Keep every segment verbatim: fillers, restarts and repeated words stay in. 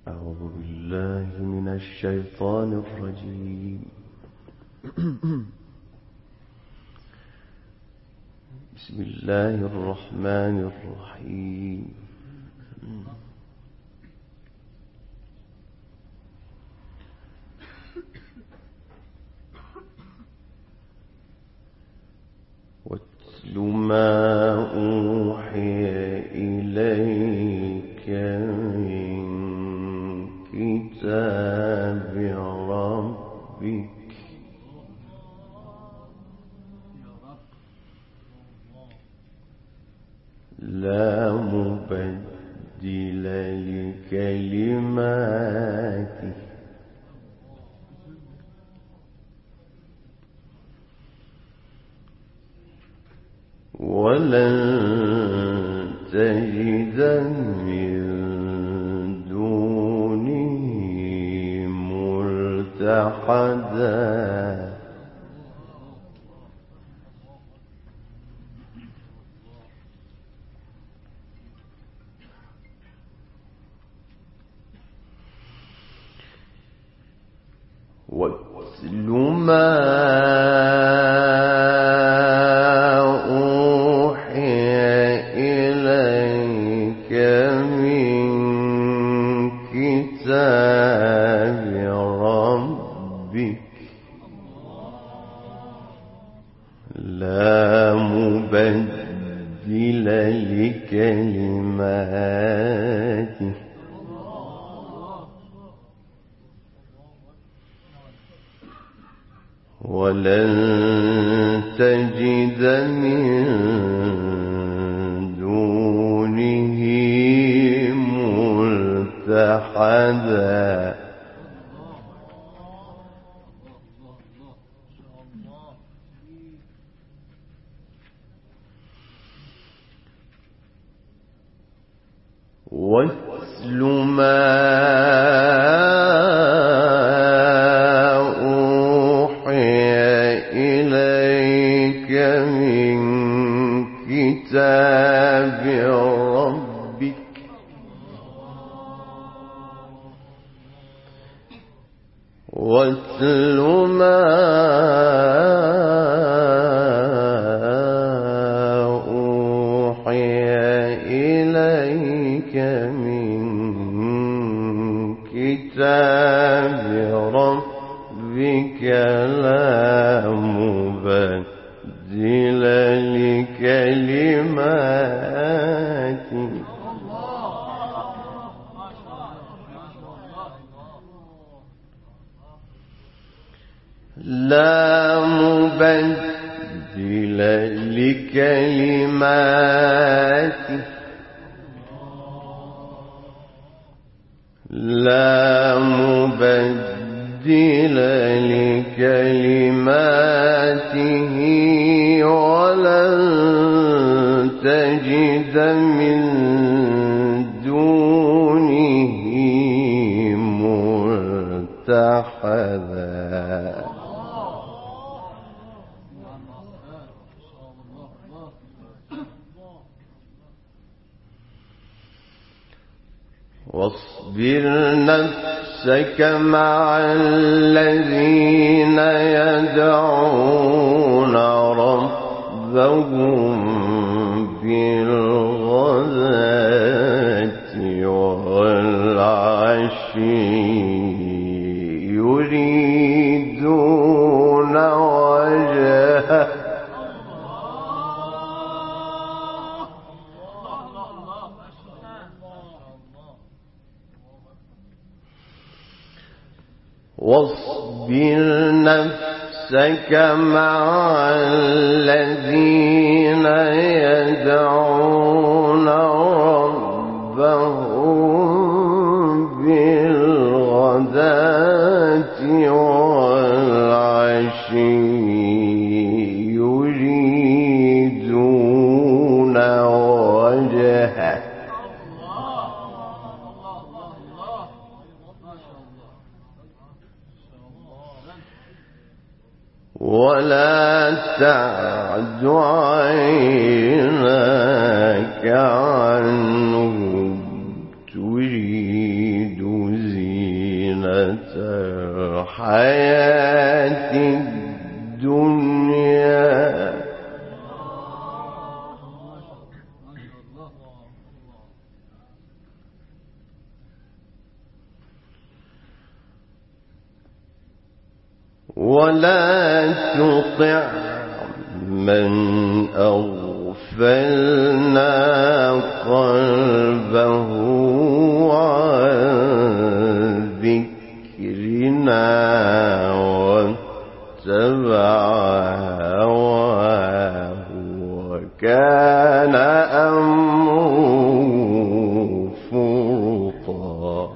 أعوذ بالله من الشيطان الرجيم. بسم الله الرحمن الرحيم. واتل ما أوحي إليك من كتاب ربك لا مبدل لكلماته ولن تجد من دونه ملتحدا واتل ما لا مبدل لكلماته ولن تجد من دونه ملتحدا واتل ما أوحي إليك من كتاب ربك واتل ما أوحي إليك من كتاب ربك لا مبدل لكلماته لا مبدل لكلماته لا مبدل لكلماته ولن تجد من دونه ملتحدا واصبر نفسك مع الذين يدعون ربهم بالغداة والعشي يريدون وجهه واصبر نفسك مع الذين يدعون ربهم بالغداة والعشي يريدون وجهه ولا تعد عيناك عنهم تريد الحياة الدنيا ولا تطع من أغفلنا قلبه عن ذكرنا واتبع هواه وكان أمره فرطا.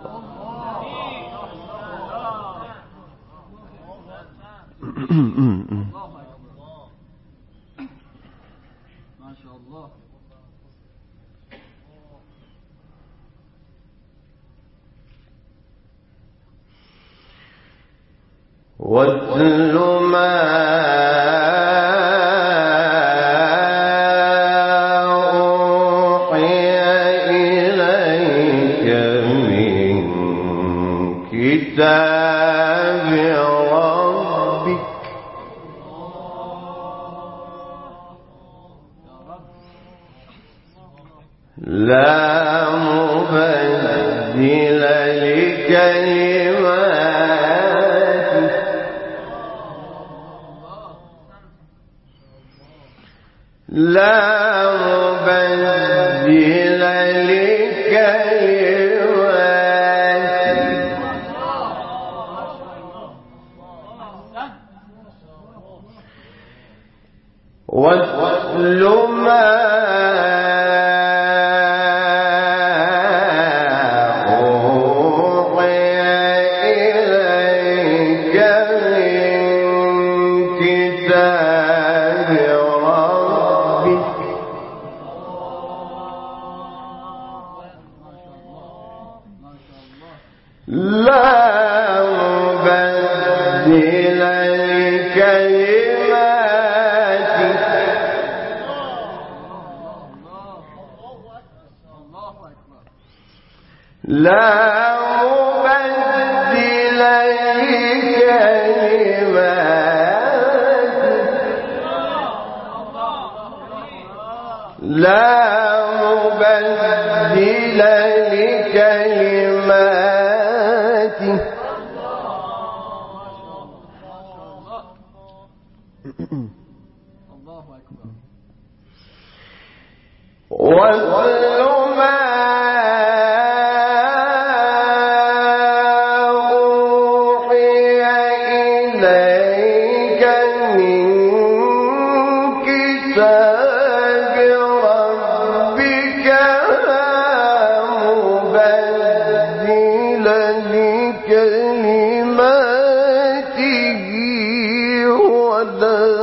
ما شاء الله. واتل ما أوحي إليك من كتاب ربك لا مبدل لكلماته لا مبدل لكلماته واتل ما لا مبدل لكلماته لا مبدل لكلماته لا مبدل لكلماته الله أكبر. واتل ما أوحي إليك من كتاب ربك لا مبدل لكلماته ولا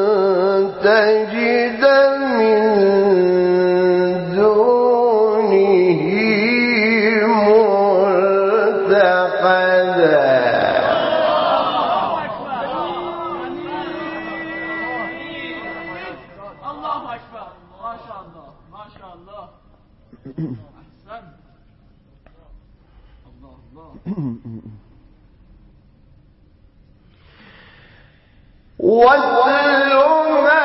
تجد من دونه ملتحدا. الله أكبر. ما شاء الله ما شاء الله. أحسن. الله الله. واتل ما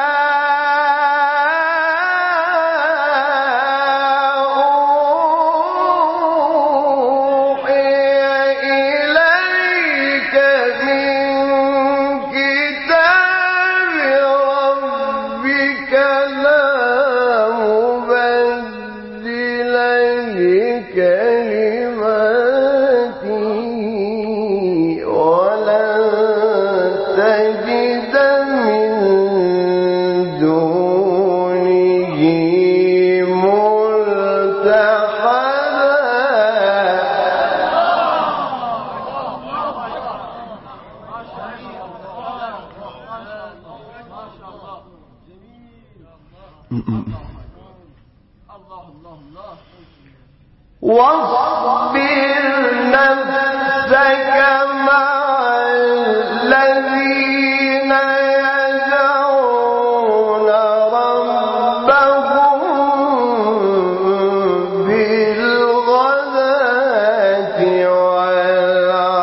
أوحي إليك من كتاب ربك لا مبدل لكلماته ولن تجد من دونه واصبر نفسك مع الذين يدعون ربهم بالغداة والعشي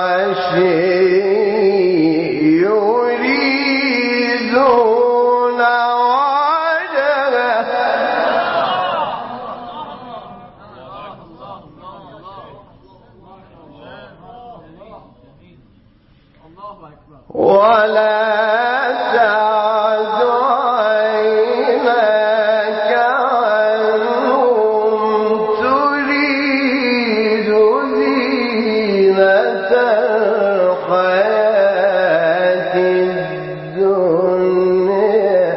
ولا تعد عيناك عنهم تريد زينة الحياة الدنيا.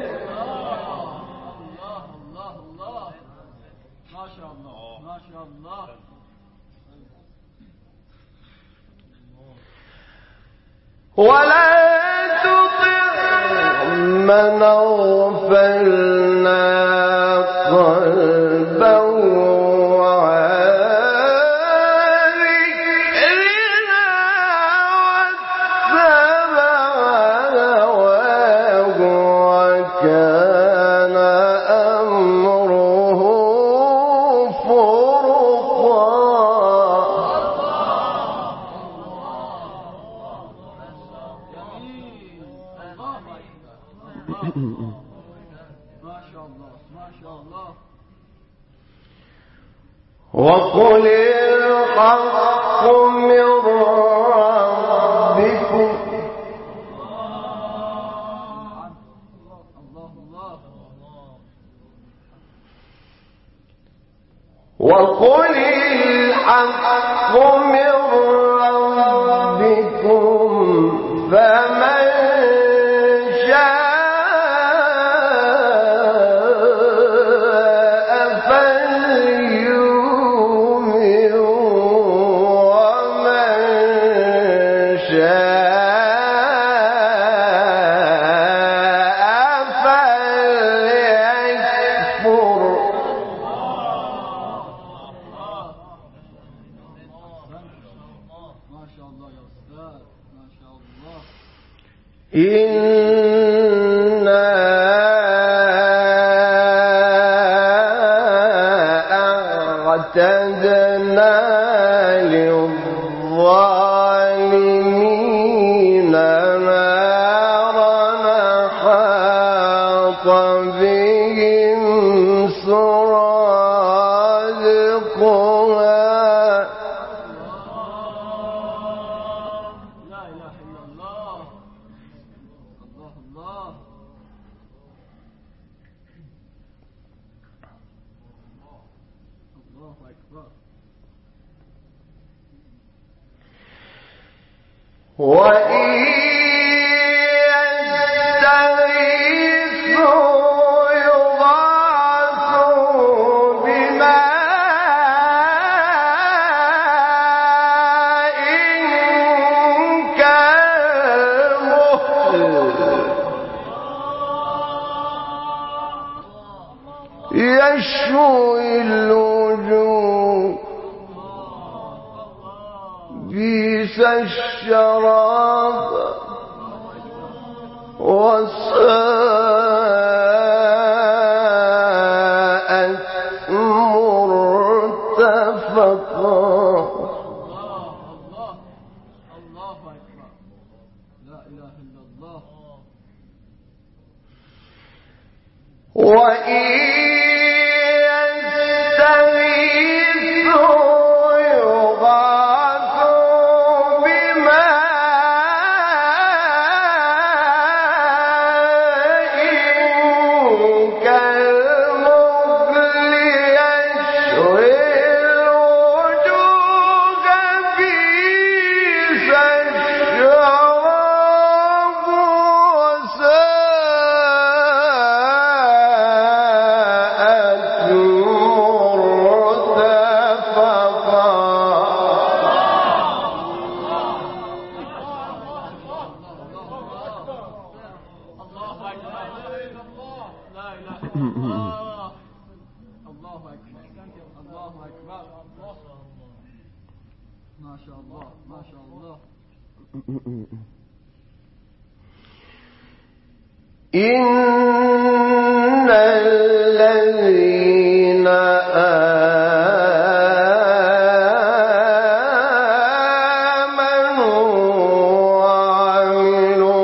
الله الله الله ما شاء الله ما شاء الله. ولا تطع من أغفلنا قلبه عن ذكرنا واتبع هواه وكان أمره فرطا. ما شاء الله ما شاء الله. وقل الحق من ربكم. الله الله. وقل الحق من ربكم فمن شاء فليؤمن ومن شاء فليكفر. ما شاء الله يا أستاذ ما شاء الله. إنا أعتدنا للظالمين نارا أحاط بهم سرادقها. لا إله إلا الله. الله الله. الله أكبر. وإن يستغيثوا يغاثوا بماء كالمهل يشوي الوجوه بئس الشراب وساءت مرتفقا. الله الله الله أكبر. لا إله إلا الله. وإن يستغيثوا يغاثوا بماء كالمهل يشوي الوجوه بئس الشراب وساءت مرتفقا. الله أكبر. لا إله إلا الله. الله أكبر. الله أكبر. ما شاء الله ما شاء الله. إن الذين آمنوا وعملوا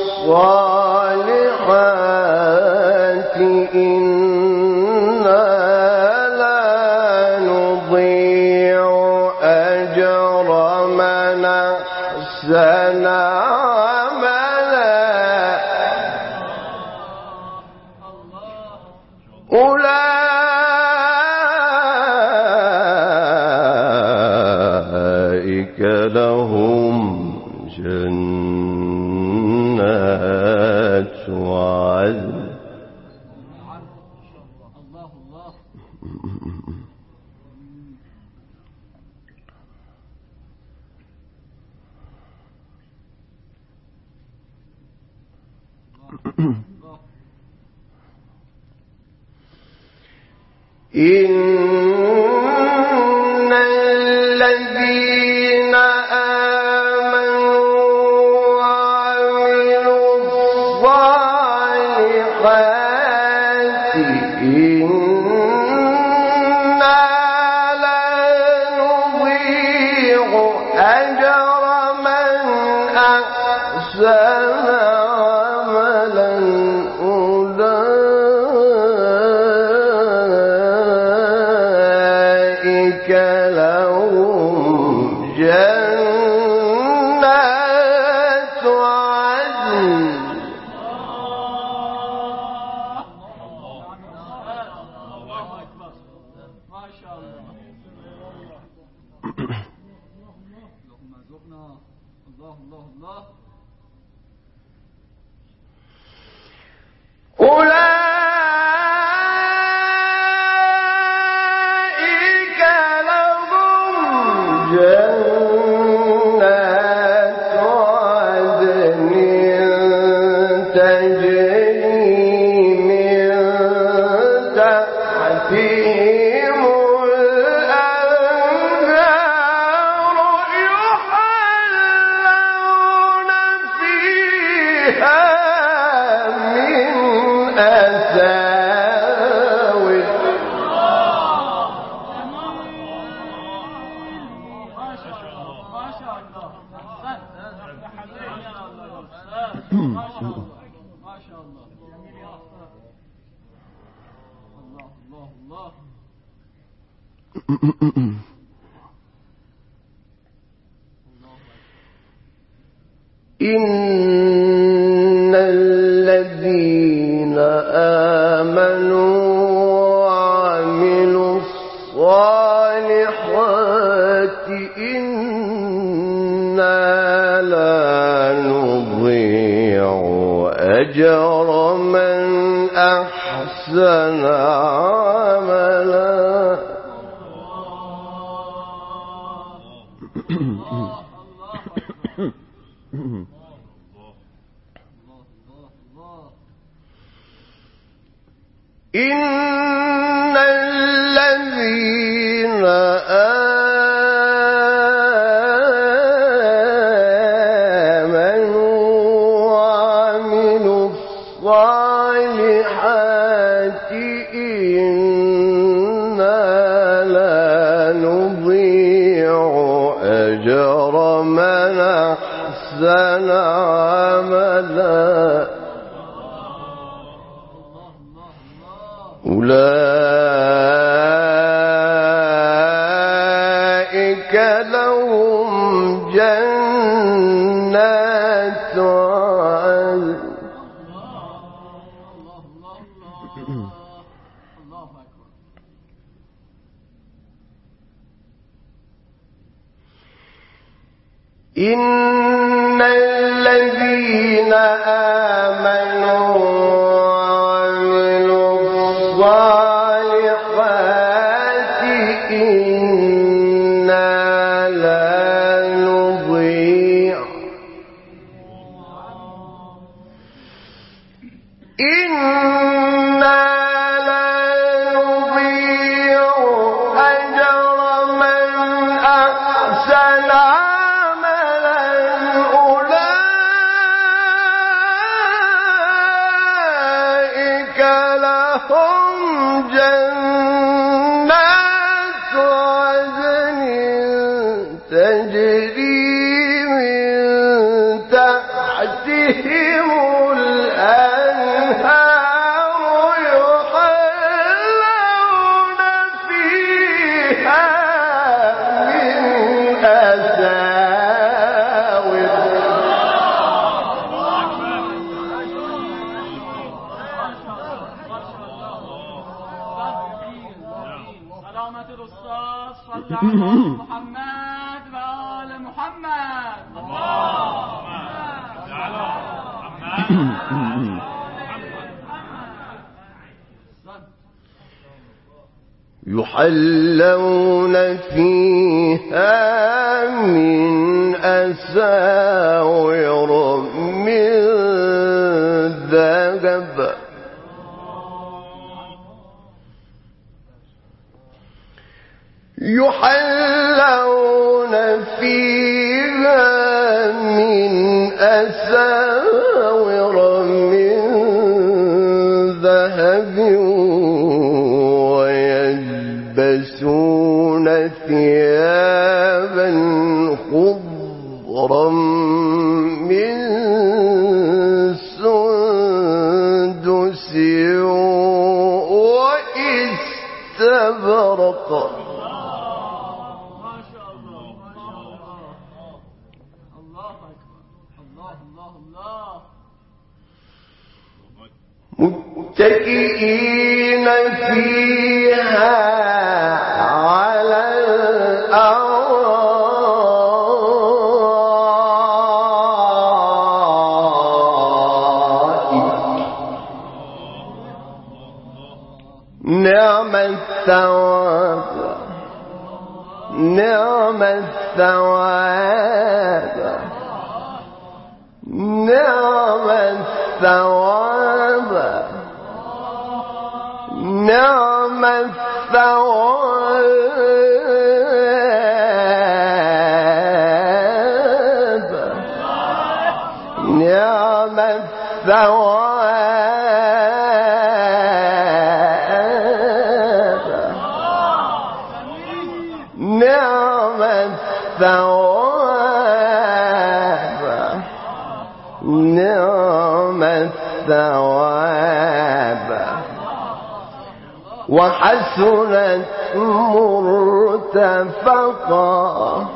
الصالحات إنا لا نضيع أجر من أحسن أحسن عملا أولئك لهم جنات عدن. الله الله. إن الذين آمنوا وعملوا الصالحات إنا لا نضيع أجر من أحسن عملا أولئك لهم جنات عدن. الله أكبر. ما شاء الله. اللهم ارزقنا. الله الله الله. أولئك لهم جنات عدن تجري من تحتهم الأنهار يحلون فيها من أساور ما شاء الله. ما شاء الله. ما شاء الله. ما شاء الله. الله الله الله. إن الذين آمنوا وعملوا الصالحات إنا لا نضيع أجر من أحسن عملا. إن الذين آمنوا وعملوا الصالحات إنا لا نضيع أجر من أحسن عملا. أولئك لهم جنات عدن. الله أكبر. إن الذين آمنوا وعملوا الصالحات إنا لا نضيع إنا لا نضيع أجر من أحسن عملا أولئك لهم جنات عدن تجري من تحتهم الأنهار يحلون فيها من أساور محمد وآل محمد. اللهم صل يحلون فيها من أساور من ذهب يحلون فيها من أساور من ذهب ويلبسون ثيابا خضرا من سندس واستبرق. متكئين فيها على الأرائك نعم الثواب نعم الثواب نعم الثواب نعم الثواب نعم الثواب نعم الثواب نعم الثواب وحسنت مرتفقا.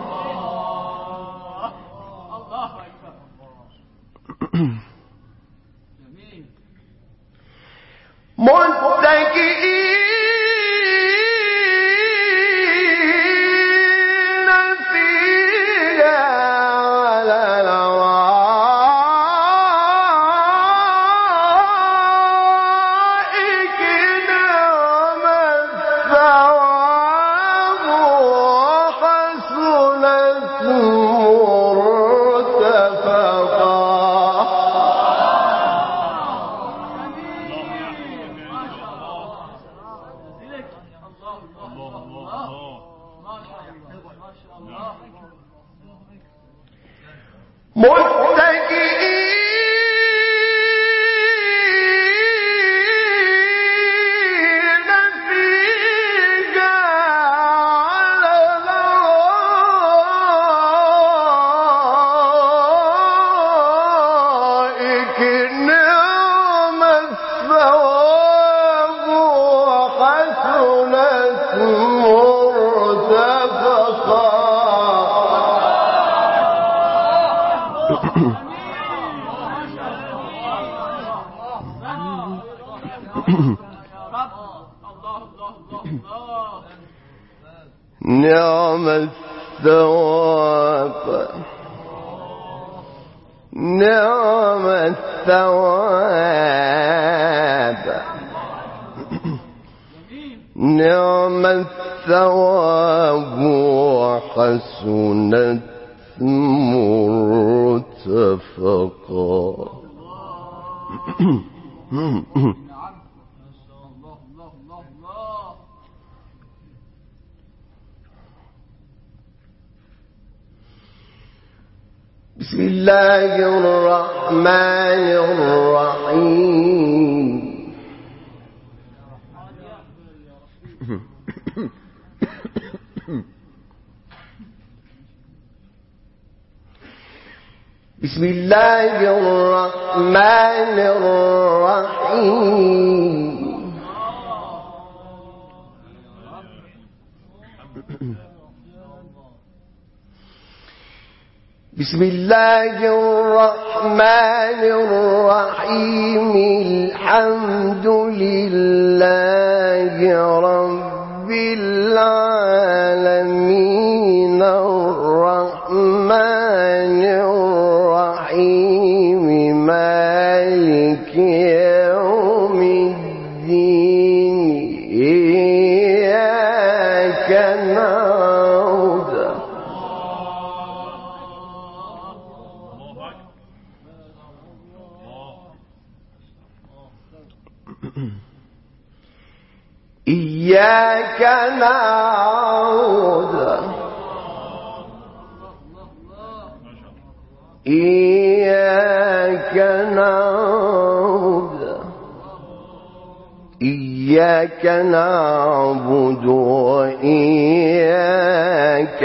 متكئين فيها على الأرائك نعم الثواب وحسنت مرتفقا. متكئين فيها على الأرائك نعم الثواب وحسنت مرتفقا. نعم الثواب نعم الثواب نعم الثواب وحسنت مرتفقا. بسم الله الرحمن الرحيم. بسم الله الرحمن الرحيم. بسم الله الرحمن الرحيم. الحمد لله رب العالمين إياك نعبد إياك نعبد إياك نعبد وإياك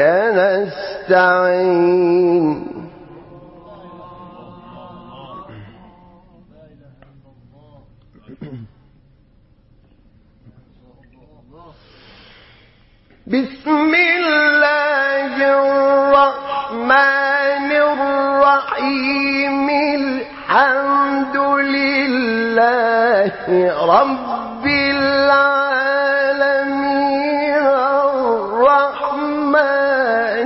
نستعين بسم الله الرحمن الرحيم الحمد لله رب العالمين الرحمن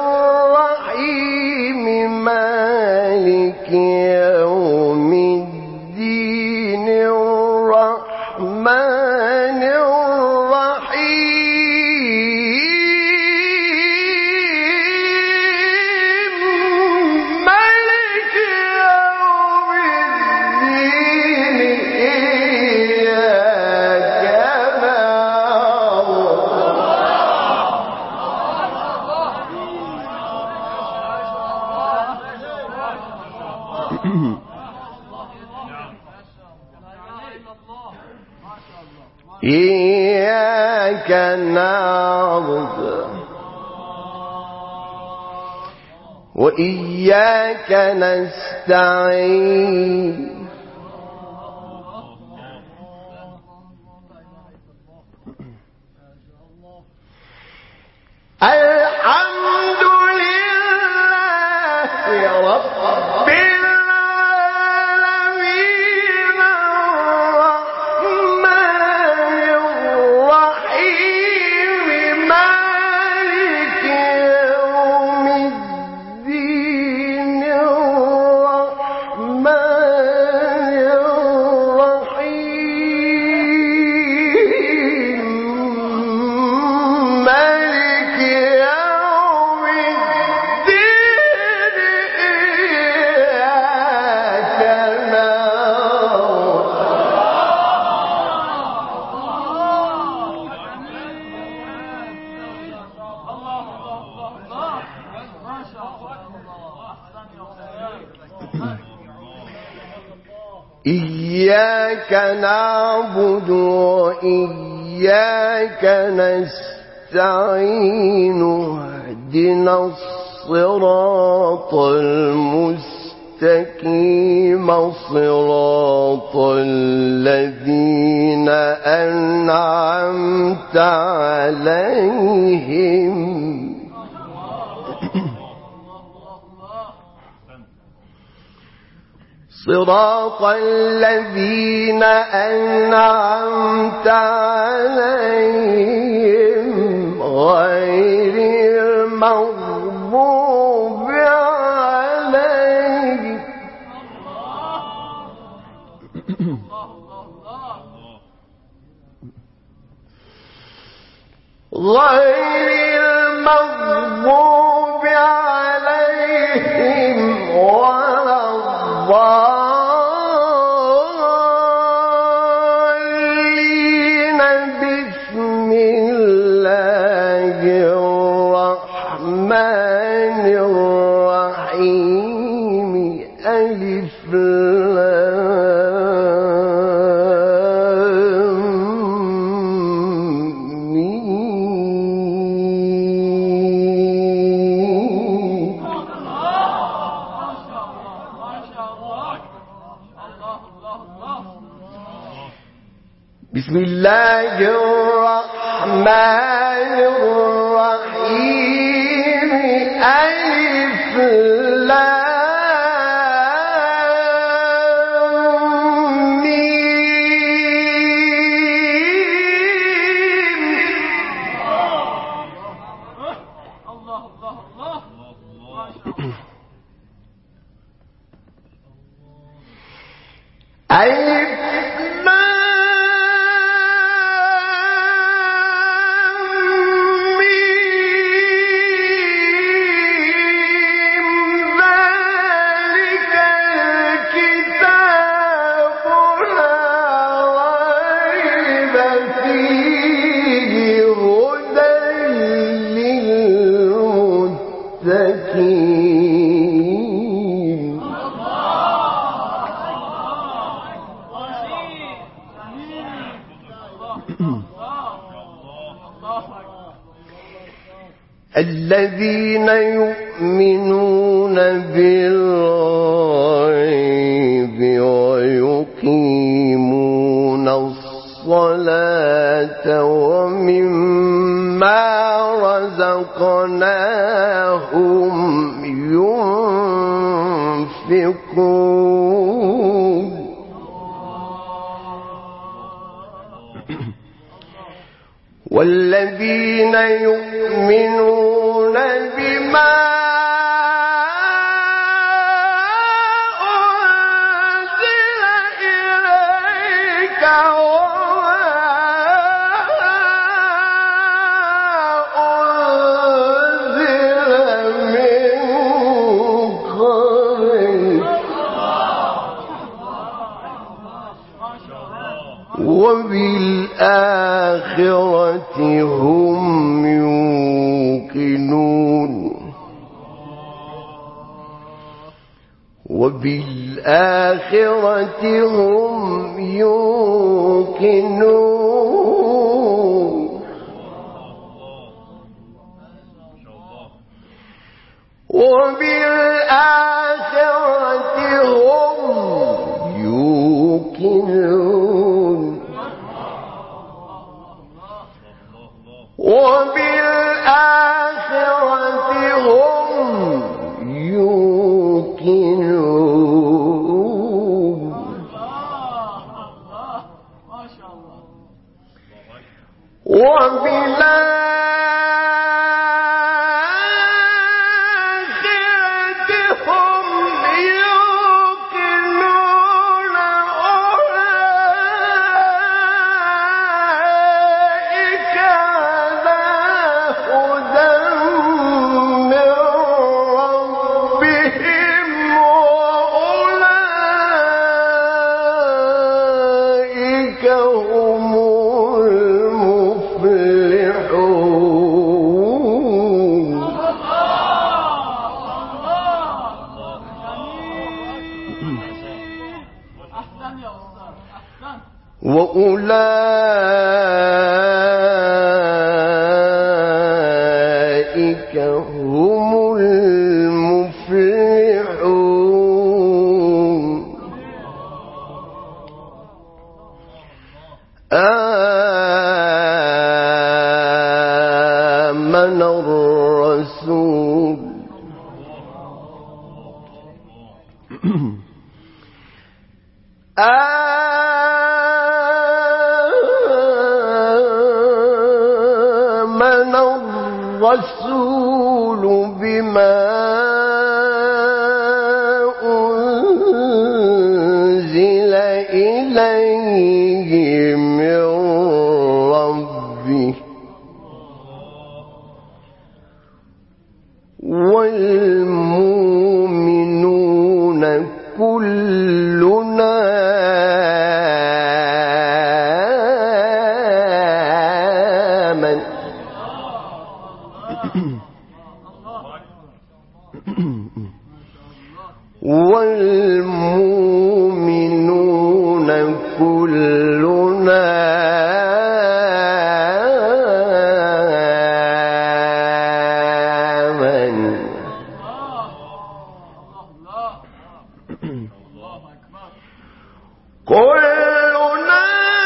الرحيم مالك يوم الدين الرحمن إياك نعبد وإياك نستعين الحمد لله رب العالمين الرحمن الرحيم مالك يوم الدين الرحمن الرحيم مالك يوم الدين إياك نعبد إياك نعبد وإياك نستعين اهدنا الصراط المستقيم صراط الذين أنعمت عليهم صراط الذين أنعمت عليهم غير المغضوب عليهم غير المغضوب عليهم ولا الضالين بسم الله الرحمن الرحيم ألف بسم الله الرحمن الرحيم ألف لام ميم الله الله الله ما شاء الله ألف فيه حكيم الذين يؤمنون بالغيب ويقيمون الصلاة ومما رزقناهم ينفقون والذين يؤمنون بما أنزل إليك وما أنزل من قبلك وبالآخرة هم يوقنون وبالآخرة هم يوقنون وبالآخرة هم يوقنون وبالآخرة هم يوقنون ما شاء الله وبالآخرة هم يوقنون أولئك على هدى من ربهم وأولئك هم المفلحون أحسن يا أستاذ أحسن وأولئك هم المفلحون آمن الرسول آمن الرسول بما أنزل إليه من ربه والمؤمنون كلنا آمن والمؤمنون كلنا آمن كلنا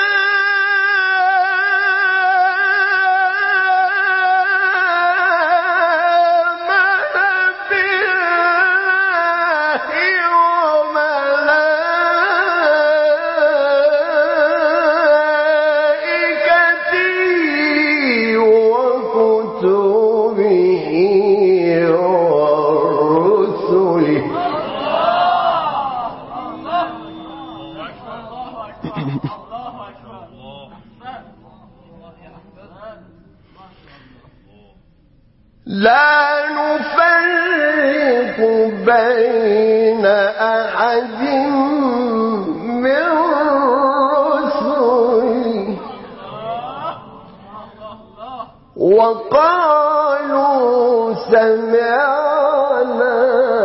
لا نفرق بين أحد من رسله وقالوا سمعنا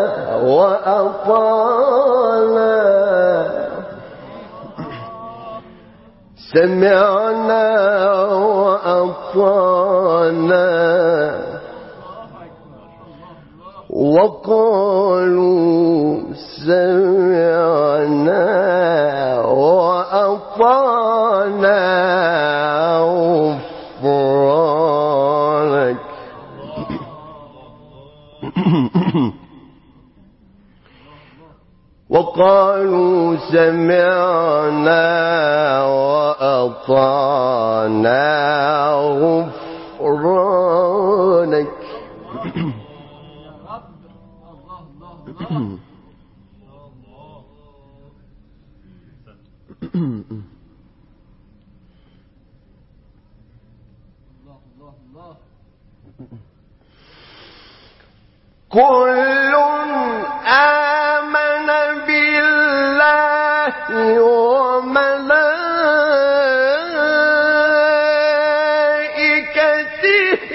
وأطعنا سمعنا وأطعنا وقالوا سمعنا وأطعنا غفرانك وقالوا سمعنا وأطعنا غفرانك كل آمن بالله وملائكته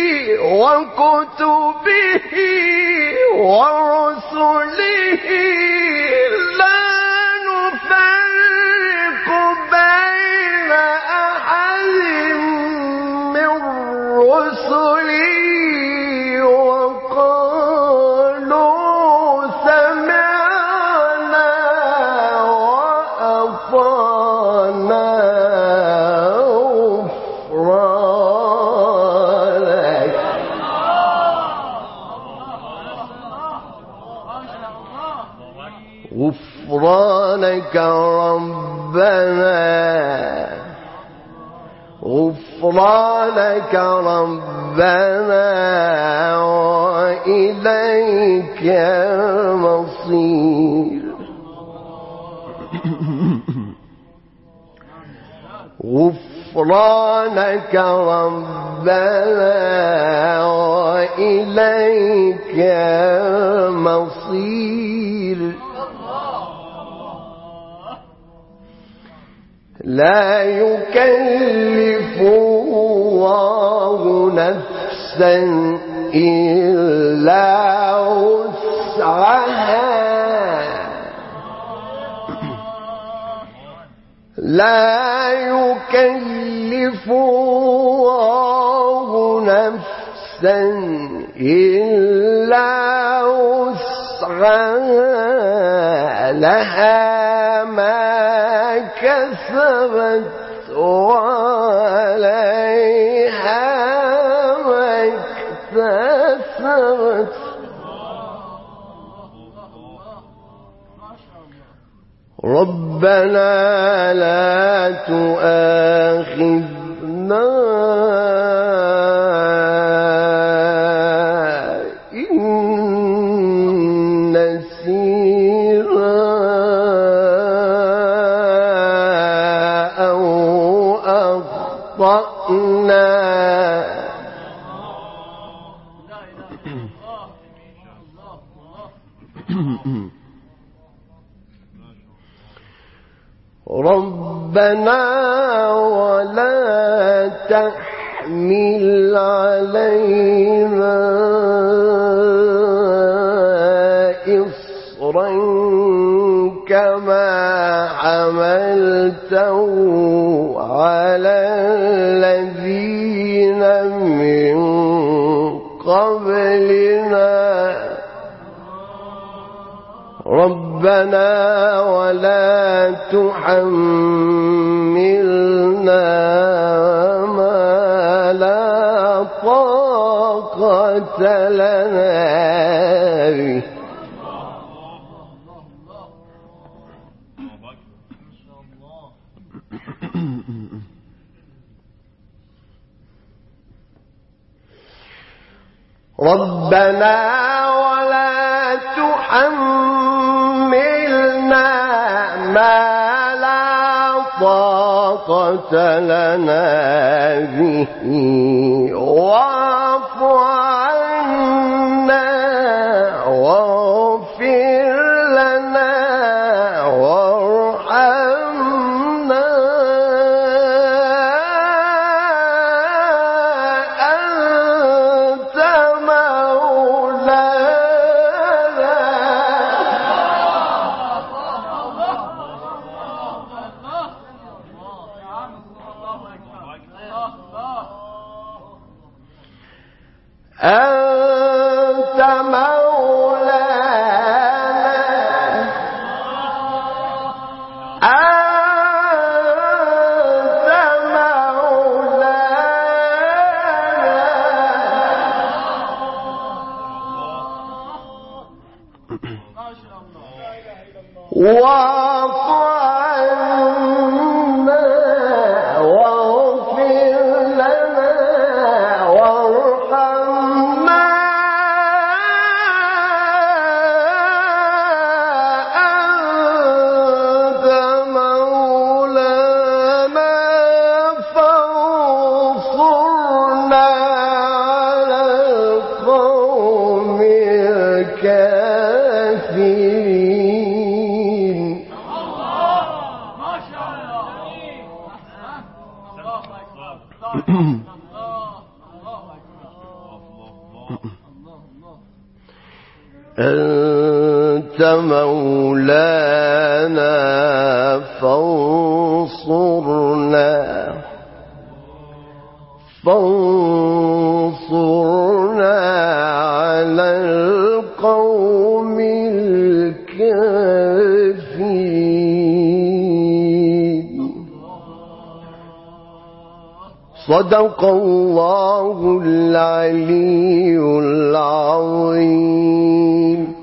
وكتبه ورسله لا نفرق بين أحد من رسله غفرانك ربنا غفرانك ربنا وإليك المصير غفرانك ربنا وإليك المصير لا يكلف الله نفسا إلا وسعها لا يكلف الله نفسا إلا وسعها لها ما كسبت وعليها ما اكتسبت ربنا لا تؤاخذنا إن نسينا أو أخطأنا ربنا ولا تحمل علينا إصرا كما حملته على الذين من قبلنا ربنا ولا تحملنا ما لا طاقة لنا به ربنا ولا تحملنا ما لا طاقة لنا به واعف عنا واغفر لنا وارحمنا أنت مولانا واعف عنا واغفر لنا وارحمنا أنت مولانا فانصرنا على القوم الكافرين. ما شاء الله. الله أكبر. الله أكبر. أنت مولانا فانصرنا فانصرنا على القوم الكافرين. صدق الله العلي العظيم.